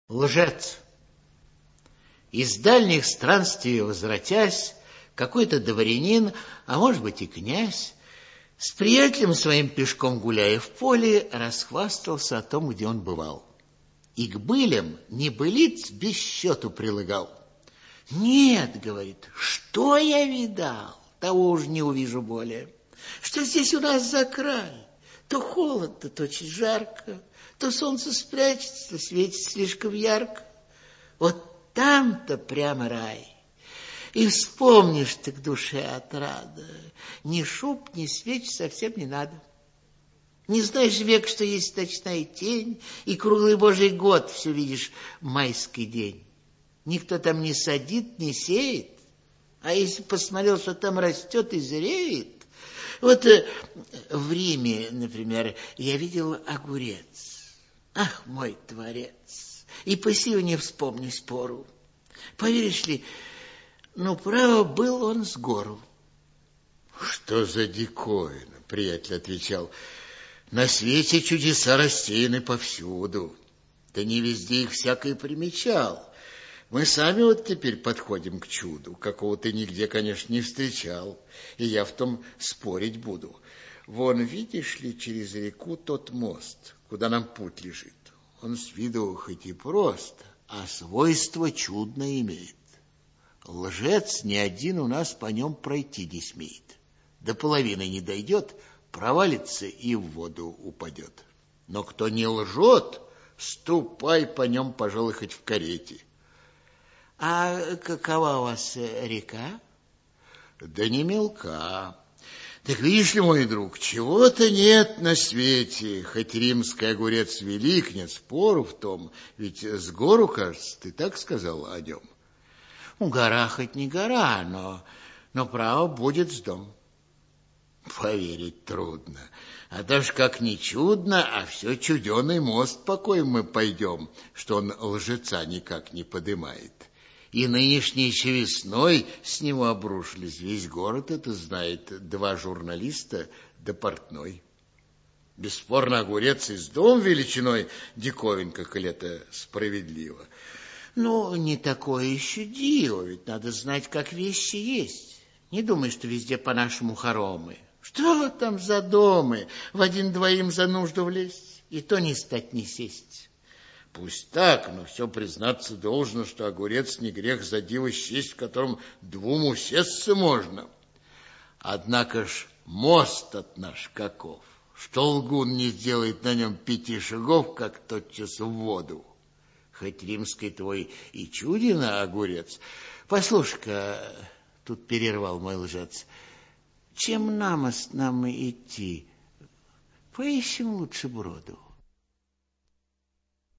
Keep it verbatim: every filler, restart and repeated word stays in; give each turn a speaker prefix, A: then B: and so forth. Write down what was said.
A: Лжец. Из дальних странствий возвратясь, какой-то дворянин, а может быть и князь, с приятелем своим пешком гуляя в поле, расхвастался о том, где он бывал. И к былям небылиц без счету прилагал. Нет, говорит, что я видал, того уж не увижу более. Что здесь у нас за край? То холодно, то очень жарко, то солнце спрячется, то светит слишком ярко. Вот там-то прямо рай. И вспомнишь ты к душе отрада. Ни шуб, ни свеч совсем не надо. Не знаешь век, что есть ночная тень, и круглый божий год все видишь майский день. Никто там не садит, не сеет. А если посмотрел, что там растет и зреет. Вот э, в Риме, например, я видел огурец. Ах, мой творец! И по сию не вспомню спору. Поверишь ли, ну, право, был он с гору.
B: Что за диковина, приятель отвечал. На свете чудеса рассеяны повсюду. Ты не везде их всякое примечал. Мы сами вот теперь подходим к чуду, какого ты нигде, конечно, не встречал. И я в том спорить буду. Вон, видишь ли, через реку тот мост, куда нам путь лежит. Он с виду хоть и прост, а свойство чудное имеет. Лжец ни один у нас по нем пройти не смеет. До половины не дойдет, провалится и в воду упадет. Но кто не лжет, ступай по нем, пожалуй, хоть в карете.
A: А какова у вас река?
B: Да не мелка. Так видишь ли, мой друг, чего-то нет на свете. Хоть римский огурец велик, нет спору в том. Ведь с гору, кажется, ты так сказал о нем.
A: Ну, гора хоть не гора, но, но право будет с дом.
B: Поверить трудно. А даже как не чудно, а все чуденый мост, по коим мы пойдем, что он лжеца никак не подымает. И нынешней еще весной с него обрушились. Весь город это знает. Два журналиста да портной. Бесспорно, огурец из дом величиной диковинка, коль это справедливо.
A: Ну, не такое еще диво, ведь надо знать, как вещи есть. Не думай, что везде по-нашему хоромы. Что там за домы? В один-двоим за нужду влезть, и то не стать, не сесть.
B: Пусть так, но все признаться должно, что огурец не грех за диво счесть, в котором двум усесться можно. Однако ж мост от наш каков, что лгун не сделает на нем пяти шагов, как тотчас в воду. Хоть римский твой и чудина, огурец.
A: Послушай-ка, тут перервал мой лжец, чем на мост нам идти? Поищем лучше броду.